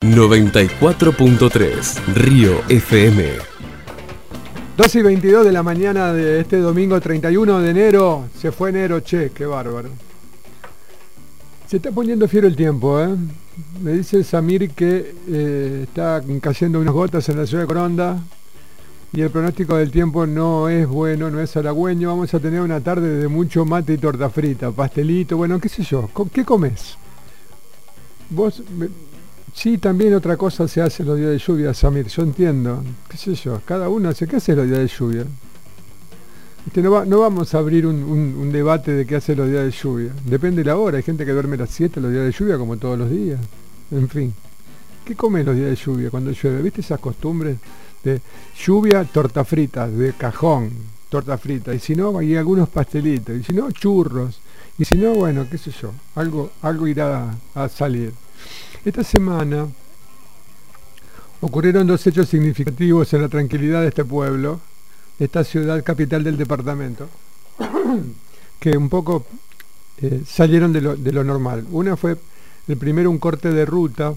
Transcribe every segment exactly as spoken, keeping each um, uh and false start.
noventa y cuatro punto tres Río F M. dos y veintidós de la mañana de este domingo treinta y uno de enero. Se fue enero, che, qué bárbaro. Se está poniendo fiero el tiempo, ¿eh? Me dice Samir que eh, está cayendo unas gotas en la ciudad de Coronda y el pronóstico del tiempo no es bueno, no es halagüeño. Vamos a tener una tarde de mucho mate y torta frita, pastelito, bueno, qué sé yo. ¿Qué comes? Vos... Me, sí, también otra cosa se hace los días de lluvia, Samir, yo entiendo, qué sé yo, cada uno hace, ¿qué hace los días de lluvia? Este, no, va, no vamos a abrir un, un, un debate de qué hace los días de lluvia, depende de la hora, hay gente que duerme a las siete los días de lluvia como todos los días, en fin. ¿Qué comes los días de lluvia cuando llueve? ¿Viste esas costumbres de lluvia, torta frita, de cajón, torta frita, y si no, hay algunos pastelitos, y si no, churros, y si no, bueno, qué sé yo, algo, algo irá a, a salir. Esta semana ocurrieron dos hechos significativos en la tranquilidad de este pueblo, esta ciudad capital del departamento, que un poco eh, salieron de lo, de lo normal. Una fue, el primero, un corte de ruta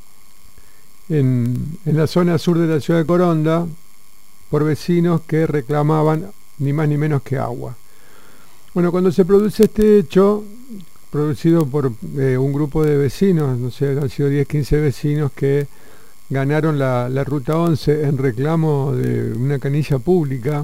en, en la zona sur de la ciudad de Coronda por vecinos que reclamaban ni más ni menos que agua. Bueno, cuando se produce este hecho, producido por eh, un grupo de vecinos, no sé, han sido diez, quince vecinos que ganaron la, la ruta once en reclamo de una canilla pública,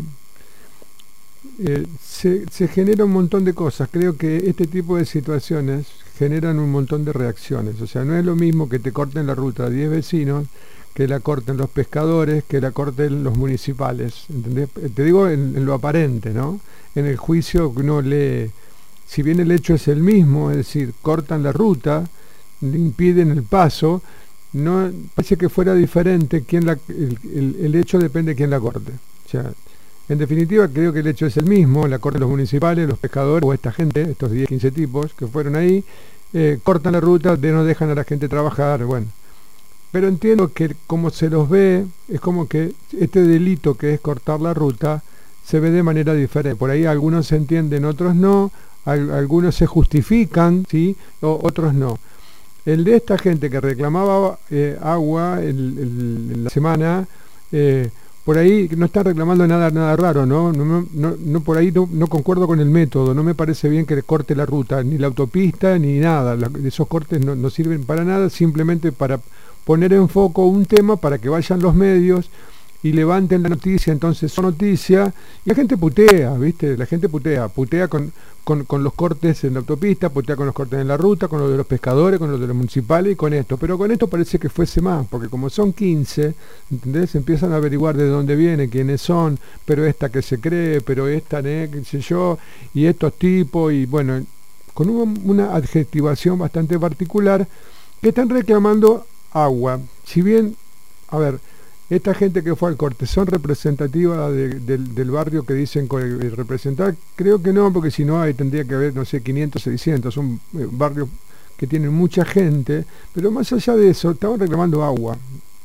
eh, se, se genera un montón de cosas. Creo que este tipo de situaciones generan un montón de reacciones. O sea, no es lo mismo que te corten la ruta a diez vecinos, que la corten los pescadores, que la corten los municipales, ¿entendés? Te digo en, en lo aparente, ¿no? En el juicio que uno lee. Si bien el hecho es el mismo, es decir, cortan la ruta, le impiden el paso, no parece que fuera diferente quién la, el, el, el hecho depende de quién la corte. O sea, en definitiva creo que el hecho es el mismo, la corte los municipales, los pescadores o esta gente, estos diez, quince tipos que fueron ahí, eh, cortan la ruta, de no dejan a la gente trabajar, bueno. Pero entiendo que como se los ve, es como que este delito que es cortar la ruta se ve de manera diferente. Por ahí algunos se entienden, otros no. Algunos se justifican, ¿sí? O otros no. El de esta gente que reclamaba eh, agua el, el, en la semana, eh, por ahí no está reclamando nada nada raro, ¿no? No, no, no por ahí no, no concuerdo con el método, no me parece bien que le corte la ruta, ni la autopista, ni nada. La, esos cortes no, no sirven para nada, simplemente para poner en foco un tema para que vayan los medios y levanten la noticia, entonces son noticia, y la gente putea, ¿viste? La gente putea, putea con, con, con los cortes en la autopista, putea con los cortes en la ruta, con los de los pescadores, con los de los municipales y con esto, pero con esto parece que fuese más, porque como son quince, ¿entendés? Empiezan a averiguar de dónde viene, quiénes son, pero esta que se cree, pero esta, ¿eh? qué sé yo, y estos tipos, y bueno, con un, una adjetivación bastante particular, que están reclamando agua. Si bien, a ver, esta gente que fue al corte, ¿son representativas de, de, del barrio que dicen representar? Creo que no, porque si no ahí tendría que haber, no sé, quinientos, seiscientos, son eh, barrios que tienen mucha gente, pero más allá de eso, estaban reclamando agua,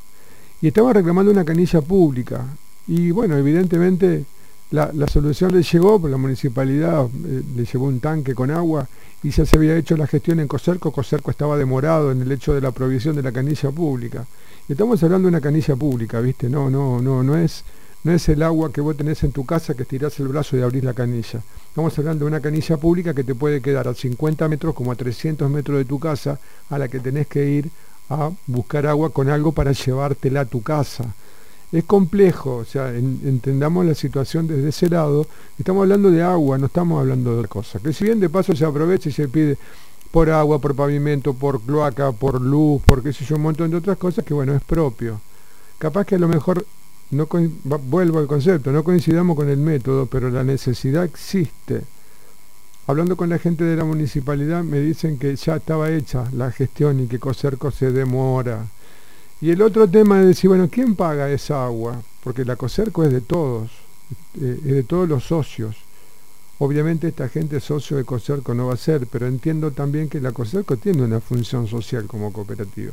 y estaban reclamando una canilla pública, y bueno, evidentemente la, la solución les llegó, pues la municipalidad eh, le llevó un tanque con agua, y ya se había hecho la gestión en Coserco. Coserco estaba demorado en el hecho de la provisión de la canilla pública. Estamos hablando de una canilla pública, ¿viste? No, no, no, no es, no es el agua que vos tenés en tu casa que estirás el brazo y abrís la canilla. Estamos hablando de una canilla pública que te puede quedar a cincuenta metros como a trescientos metros de tu casa, a la que tenés que ir a buscar agua con algo para llevártela a tu casa. Es complejo, o sea, en, entendamos la situación desde ese lado. Estamos hablando de agua, no estamos hablando de otra cosa. Que si bien de paso se aprovecha y se pide por agua, por pavimento, por cloaca, por luz, por qué sé yo, un montón de otras cosas que bueno, es propio. Capaz que a lo mejor, no vuelvo al concepto, no coincidamos con el método, pero la necesidad existe. Hablando con la gente de la municipalidad me dicen que ya estaba hecha la gestión y que Coserco se demora. Y el otro tema es decir, bueno, ¿quién paga esa agua? Porque la Coserco es de todos, es de todos los socios. Obviamente esta gente socio de Coserco no va a ser, pero entiendo también que la Coserco tiene una función social como cooperativa.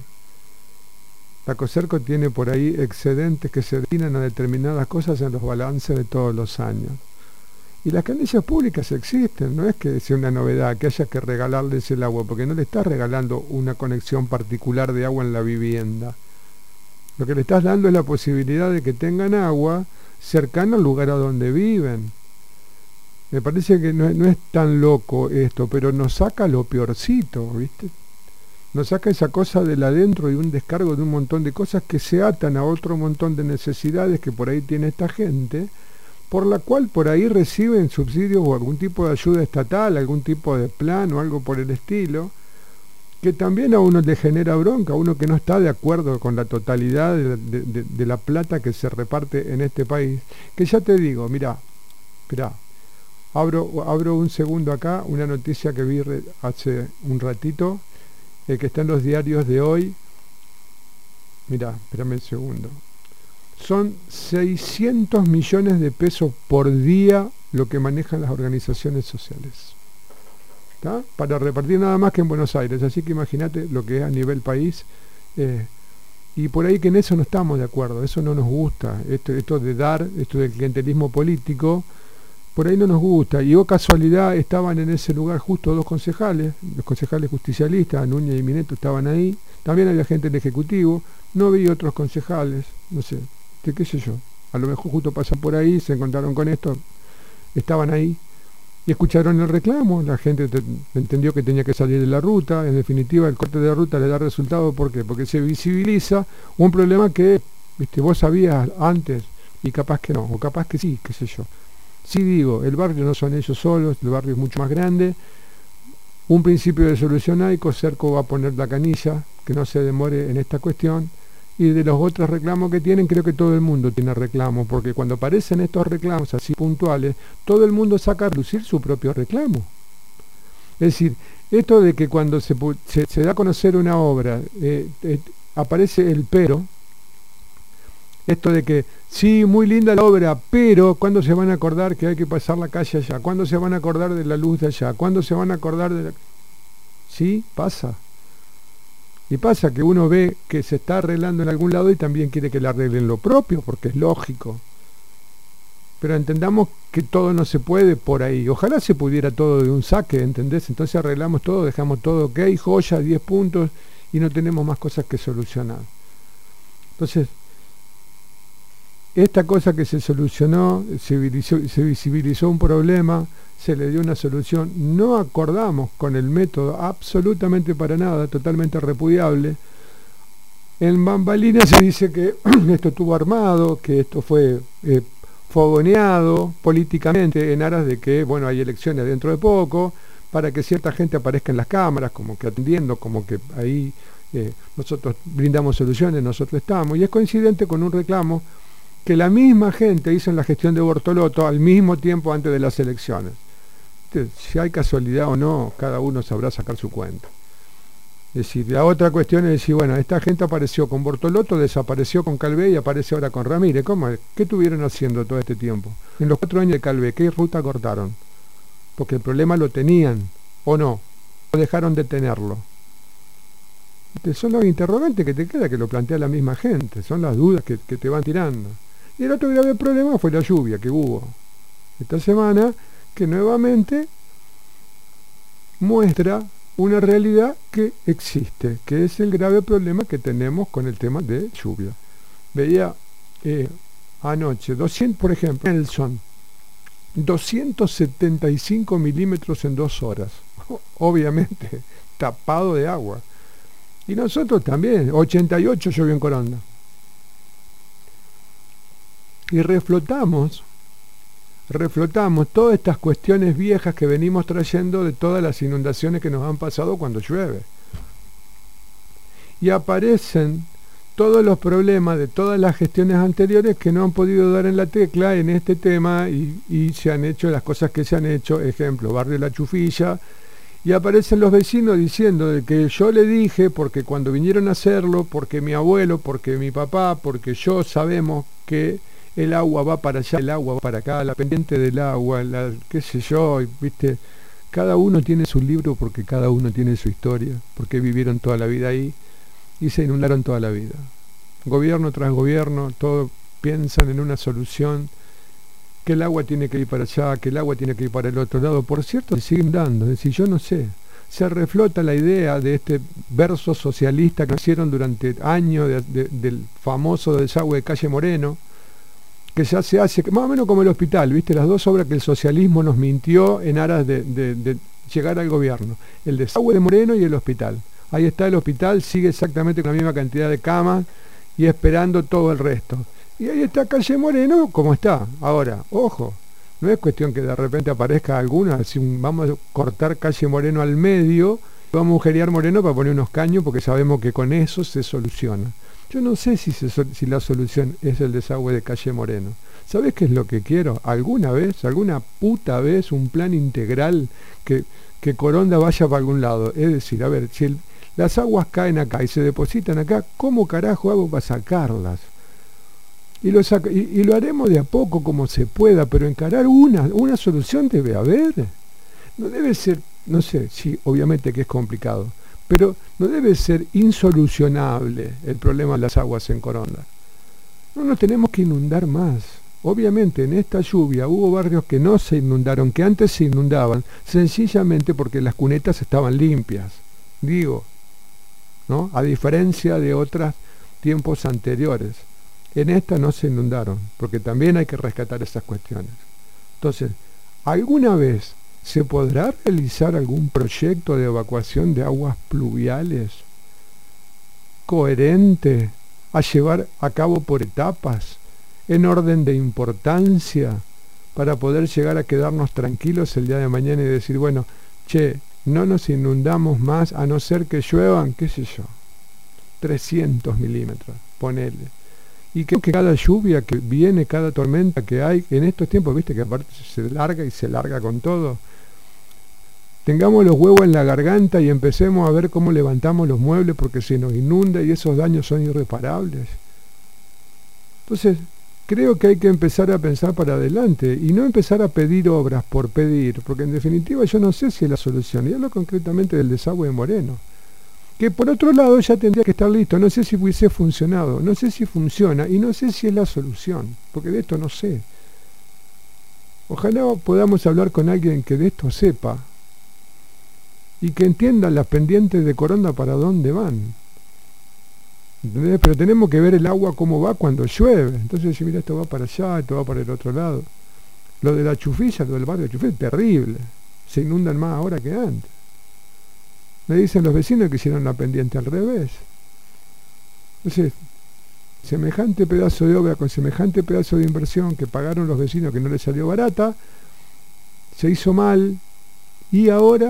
La Coserco tiene por ahí excedentes que se destinan a determinadas cosas en los balances de todos los años. Y las canillas públicas existen, no es que sea una novedad, que haya que regalarles el agua, porque no le estás regalando una conexión particular de agua en la vivienda. Lo que le estás dando es la posibilidad de que tengan agua cercana al lugar a donde viven. Me parece que no, no es tan loco esto, pero nos saca lo peorcito, ¿viste? Nos saca esa cosa del adentro y un descargo de un montón de cosas que se atan a otro montón de necesidades que por ahí tiene esta gente, por la cual por ahí reciben subsidios o algún tipo de ayuda estatal, algún tipo de plan o algo por el estilo, que también a uno le genera bronca, a uno que no está de acuerdo con la totalidad de, de, de, de la plata que se reparte en este país. Que ya te digo, mirá, mirá, abro, abro un segundo acá, una noticia que vi re, hace un ratito, eh, que está en los diarios de hoy. Mirá, espérame un segundo. Son seiscientos millones de pesos por día lo que manejan las organizaciones sociales, ¿tá? Para repartir nada más que en Buenos Aires, así que imagínate lo que es a nivel país, eh, y por ahí que en eso no estamos de acuerdo, eso no nos gusta, esto, esto de dar, esto del clientelismo político, por ahí no nos gusta, y oh casualidad estaban en ese lugar justo dos concejales, los concejales justicialistas, Núñez y Mineto estaban ahí, también había gente del Ejecutivo, no vi otros concejales, no sé, qué, qué sé yo, a lo mejor justo pasan por ahí, se encontraron con esto, estaban ahí, y escucharon el reclamo, la gente te, entendió que tenía que salir de la ruta, en definitiva el corte de la ruta le da resultado, ¿por qué? Porque se visibiliza un problema que, viste, vos sabías antes, y capaz que no, o capaz que sí, qué sé yo. Sí digo, el barrio no son ellos solos, el barrio es mucho más grande, un principio de solución hay, Coserco va a poner la canilla, que no se demore en esta cuestión, y de los otros reclamos que tienen, creo que todo el mundo tiene reclamos, porque cuando aparecen estos reclamos así puntuales, todo el mundo saca a lucir su propio reclamo. Es decir, esto de que cuando se, se, se da a conocer una obra, eh, eh, aparece el pero, esto de que, sí, muy linda la obra, pero ¿cuándo se van a acordar que hay que pasar la calle allá? ¿Cuándo se van a acordar de la luz de allá? ¿Cuándo se van a acordar de la...? Sí, pasa. Y pasa que uno ve que se está arreglando en algún lado y también quiere que le arreglen lo propio, porque es lógico. Pero entendamos que todo no se puede por ahí. Ojalá se pudiera todo de un saque, ¿entendés? Entonces arreglamos todo, dejamos todo ok, joya, diez puntos, y no tenemos más cosas que solucionar. Entonces, esta cosa que se solucionó, se visibilizó, se visibilizó un problema, se le dio una solución, no acordamos con el método absolutamente para nada, totalmente repudiable. En bambalinas se dice que esto estuvo armado, que esto fue eh, fogoneado políticamente en aras de que, bueno, hay elecciones dentro de poco, para que cierta gente aparezca en las cámaras, como que atendiendo, como que ahí eh, nosotros brindamos soluciones, nosotros estamos, y es coincidente con un reclamo que la misma gente hizo en la gestión de Bortolotto al mismo tiempo antes de las elecciones. Si hay casualidad o no, cada uno sabrá sacar su cuenta. Es decir, la otra cuestión es decir, bueno, esta gente apareció con Bortolotto, desapareció con Calvé y aparece ahora con Ramírez. ¿Cómo es? ¿Qué estuvieron haciendo todo este tiempo? En los cuatro años de Calvé, ¿qué ruta cortaron? Porque el problema lo tenían, ¿o no? ¿O dejaron de tenerlo? Son los interrogantes que te queda, que lo plantea la misma gente, son las dudas que, que te van tirando. Y el otro grave problema fue la lluvia que hubo esta semana, que nuevamente muestra una realidad que existe, que es el grave problema que tenemos con el tema de lluvia. Veía eh, anoche, doscientos, por ejemplo, Nelson, doscientos setenta y cinco milímetros en dos horas, obviamente tapado de agua. Y nosotros también, ochenta y ocho llovió en Coronda. Y reflotamos, reflotamos todas estas cuestiones viejas que venimos trayendo de todas las inundaciones que nos han pasado cuando llueve. Y aparecen todos los problemas de todas las gestiones anteriores que no han podido dar en la tecla en este tema y, y se han hecho las cosas que se han hecho, ejemplo, Barrio La Chufilla, y aparecen los vecinos diciendo de que yo le dije, porque cuando vinieron a hacerlo, porque mi abuelo, porque mi papá, porque yo sabemos que el agua va para allá, el agua va para acá, la pendiente del agua, la, qué sé yo, y, viste, cada uno tiene su libro porque cada uno tiene su historia, porque vivieron toda la vida ahí y se inundaron toda la vida. Gobierno tras gobierno, todos piensan en una solución que el agua tiene que ir para allá, que el agua tiene que ir para el otro lado. Por cierto, se siguen dando, es decir, yo no sé. Se reflota la idea de este verso socialista que hicieron durante años de, de, del famoso desagüe de Calle Moreno, que ya se hace, más o menos como el hospital, ¿viste? Las dos obras que el socialismo nos mintió en aras de, de, de llegar al gobierno. El desagüe de Moreno y el hospital. Ahí está el hospital, sigue exactamente con la misma cantidad de camas y esperando todo el resto. Y ahí está Calle Moreno como está. Ahora, ojo, no es cuestión que de repente aparezca alguna, si vamos a cortar Calle Moreno al medio, vamos a agujerear Moreno para poner unos caños porque sabemos que con eso se soluciona. Yo no sé si, se, si la solución es el desagüe de Calle Moreno. ¿Sabés qué es lo que quiero? ¿Alguna vez, alguna puta vez, un plan integral que, que Coronda vaya para algún lado? Es decir, a ver, si el, las aguas caen acá y se depositan acá, ¿cómo carajo hago para sacarlas? Y lo, saca, y, y lo haremos de a poco como se pueda, pero encarar una, una solución debe haber. No debe ser, no sé, sí, obviamente que es complicado, pero no debe ser insolucionable el problema de las aguas en Coronda. No nos tenemos que inundar más. Obviamente en esta lluvia hubo barrios que no se inundaron, que antes se inundaban, sencillamente porque las cunetas estaban limpias. Digo, ¿no? A diferencia de otros tiempos anteriores. En esta no se inundaron, porque también hay que rescatar esas cuestiones. Entonces, ¿alguna vez se podrá realizar algún proyecto de evacuación de aguas pluviales coherente, a llevar a cabo por etapas, en orden de importancia, para poder llegar a quedarnos tranquilos el día de mañana y decir, bueno, che, no nos inundamos más a no ser que lluevan, qué sé yo, trescientos milímetros, ponele. Y que cada lluvia que viene, cada tormenta que hay en estos tiempos, viste que aparte se larga y se larga con todo, tengamos los huevos en la garganta y empecemos a ver cómo levantamos los muebles porque se nos inunda y esos daños son irreparables. Entonces, creo que hay que empezar a pensar para adelante y no empezar a pedir obras por pedir, porque en definitiva yo no sé si es la solución. Y hablo concretamente del desagüe de Moreno, que por otro lado ya tendría que estar listo. No sé si hubiese funcionado, no sé si funciona y no sé si es la solución, porque de esto no sé. Ojalá podamos hablar con alguien que de esto sepa y que entienda las pendientes de Coronda para dónde van. ¿Entendés? Pero tenemos que ver el agua cómo va cuando llueve. Entonces, si mira, esto va para allá, esto va para el otro lado. Lo de la Chufilla, lo del barrio de Chufilla, es terrible. Se inundan más ahora que antes. Me dicen los vecinos que hicieron la pendiente al revés. Entonces, semejante pedazo de obra con semejante pedazo de inversión que pagaron los vecinos que no les salió barata, se hizo mal, y ahora,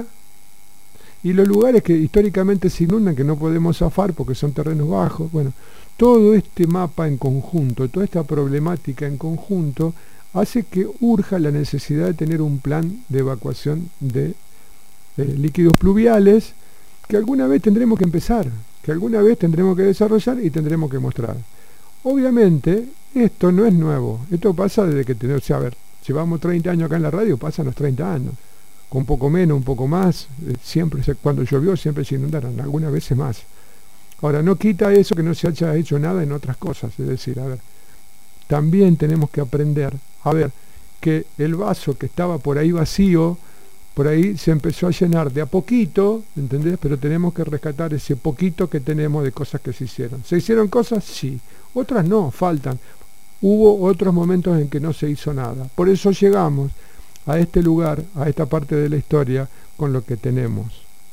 y los lugares que históricamente se inundan, que no podemos zafar porque son terrenos bajos, bueno, todo este mapa en conjunto, toda esta problemática en conjunto, hace que urja la necesidad de tener un plan de evacuación de eh, líquidos pluviales, que alguna vez tendremos que empezar, que alguna vez tendremos que desarrollar y tendremos que mostrar. Obviamente, esto no es nuevo, esto pasa desde que tenemos, o sea, a ver, llevamos treinta años acá en la radio, pasan los treinta años, con un poco menos, un poco más, eh, siempre, se, cuando llovió siempre se inundaron, algunas veces más. Ahora, no quita eso que no se haya hecho nada en otras cosas, es decir, a ver, también tenemos que aprender a ver que el vaso que estaba por ahí vacío, por ahí se empezó a llenar de a poquito, ¿entendés? Pero tenemos que rescatar ese poquito que tenemos de cosas que se hicieron. ¿Se hicieron cosas? Sí. Otras no, faltan. Hubo otros momentos en que no se hizo nada. Por eso llegamos a este lugar, a esta parte de la historia, con lo que tenemos.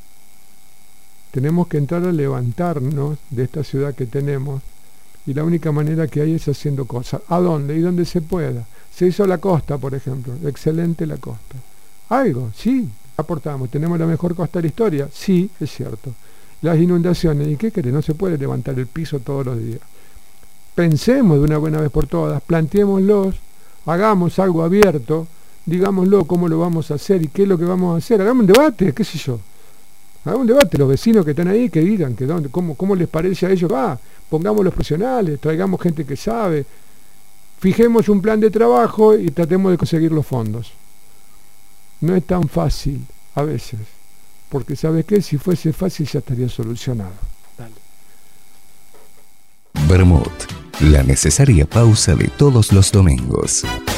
Tenemos que entrar a levantarnos de esta ciudad que tenemos, y la única manera que hay es haciendo cosas. ¿A dónde? Y donde se pueda. Se hizo la costa, por ejemplo. Excelente la costa. Algo, sí, aportamos. ¿Tenemos la mejor costa de la historia? Sí, es cierto. Las inundaciones, ¿y qué querés? No se puede levantar el piso todos los días. Pensemos de una buena vez por todas, planteémoslos, hagamos algo abierto, digámoslo cómo lo vamos a hacer y qué es lo que vamos a hacer. Hagamos un debate, qué sé yo. Hagamos un debate, los vecinos que están ahí, que digan que dónde, cómo, cómo les parece a ellos. Va, pongamos los profesionales, traigamos gente que sabe, fijemos un plan de trabajo y tratemos de conseguir los fondos. No es tan fácil a veces, porque ¿sabes qué? Si fuese fácil ya estaría solucionado. Dale. Bermud, la necesaria pausa de todos los domingos.